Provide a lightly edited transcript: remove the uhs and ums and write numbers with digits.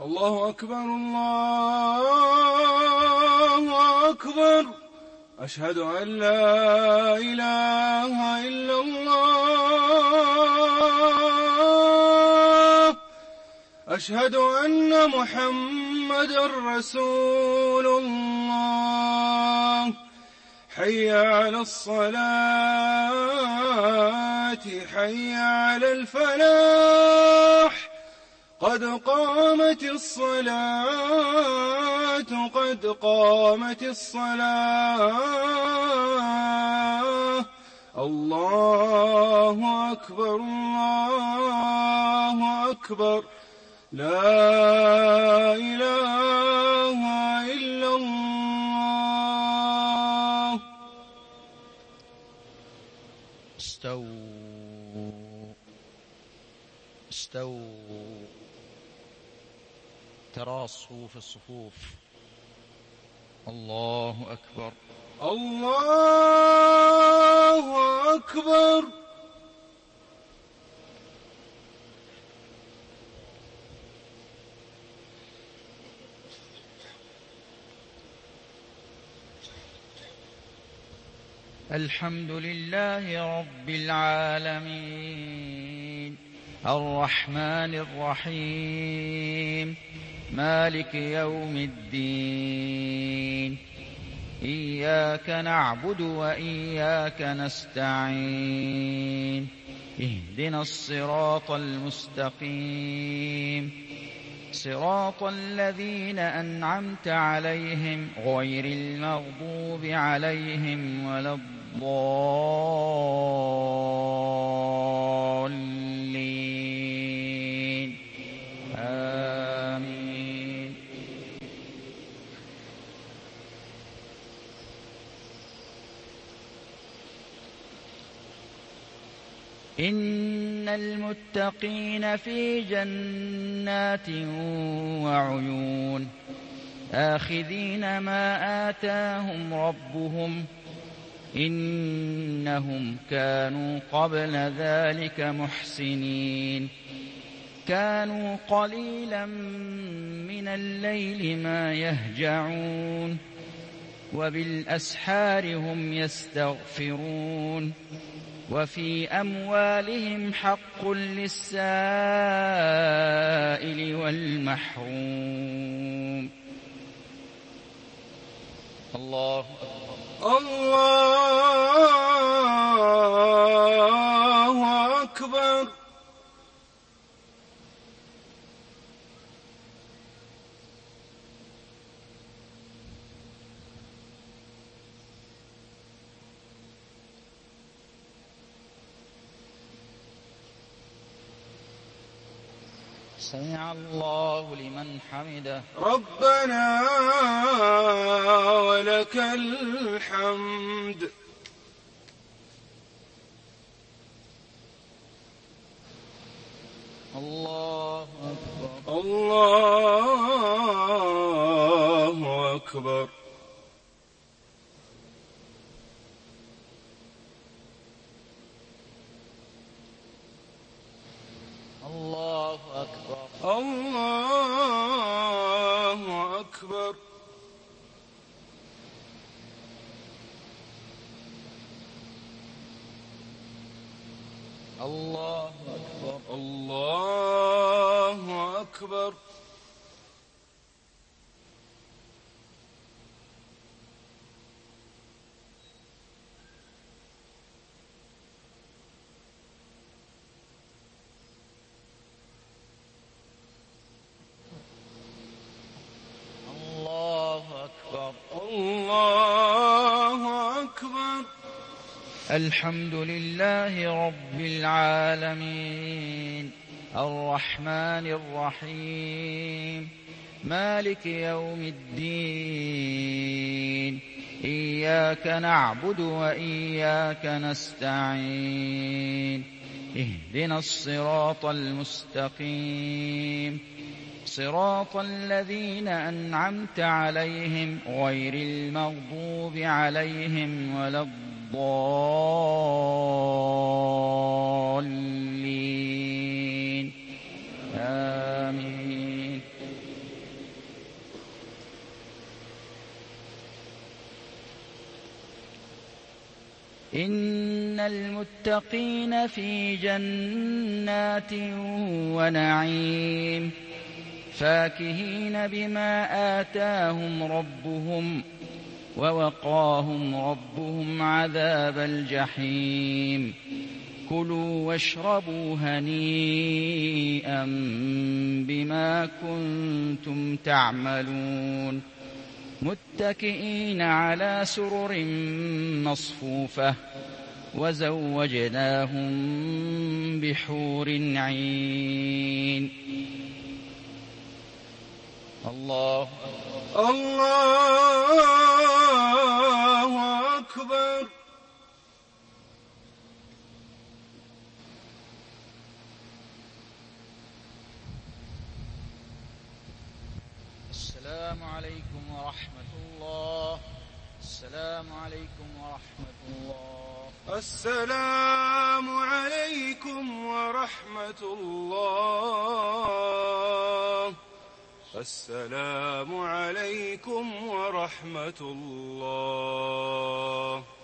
الله أكبر الله أكبر. أشهد أن لا إله إلا الله. أشهد أن محمدًا رسول الله. حي على الصلاة حي على الفلاح. قد قامت الصلاة قد قامت الصلاة. الله أكبر الله أكبر. لا إله إلا الله. استووا تراصوا في الصفوف. الله أكبر الله أكبر. الحمد لله رب العالمين الرحمن الرحيم مالك يوم الدين. إياك نعبد وإياك نستعين. اهدنا الصراط المستقيم صراط الذين أنعمت عليهم غير المغضوب عليهم ولا الضالين. آمين. إن المتقين في جنات وعيون آخذين ما آتاهم ربهم إنهم كانوا قبل ذلك محسنين. كانوا قليلا من الليل ما يهجعون وبالأسحار هم يستغفرون. وفي أموالهم حق للسائل والمحروم. الله أكبر الله أكبر. سمع الله لمن حمده. ربنا ولك الحمد. الله أكبر الله أكبر. الله أكبر الله أكبر. الله أكبر الله أكبر. الله أكبر. الحمد لله رب العالمين الرحمن الرحيم مالك يوم الدين. إياك نعبد وإياك نستعين. اهدنا الصراط المستقيم صراط الذين أنعمت عليهم غير المغضوب عليهم ولا الضالين. آمين. إن المتقين في جنات ونعيم فاكهين بما آتاهم ربهم ووقاهم ربهم عذاب الجحيم كلوا واشربوا هنيئا بما كنتم تعملون متكئين على سرر مصفوفة وزوجناهم بحور عين الله أكبر. السلام عليكم ورحمة الله. السلام عليكم ورحمة الله. السلام عليكم ورحمة الله. السلام عليكم ورحمة الله.